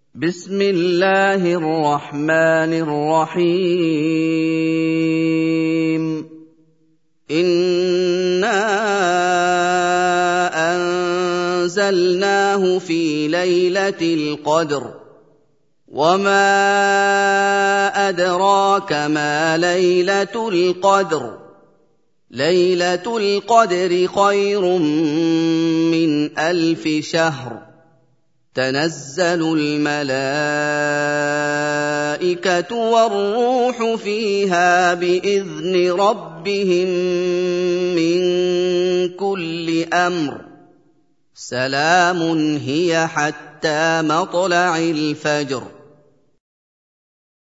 بسم الله الرحمن الرحيم إنا أنزلناه في ليلة القدر وما أدراك ما ليلة القدر ليلة القدر خير من 1000 شهر تنزل الملائكة والروح فيها بإذن ربهم من كل أمر سلام هي حتى مطلع الفجر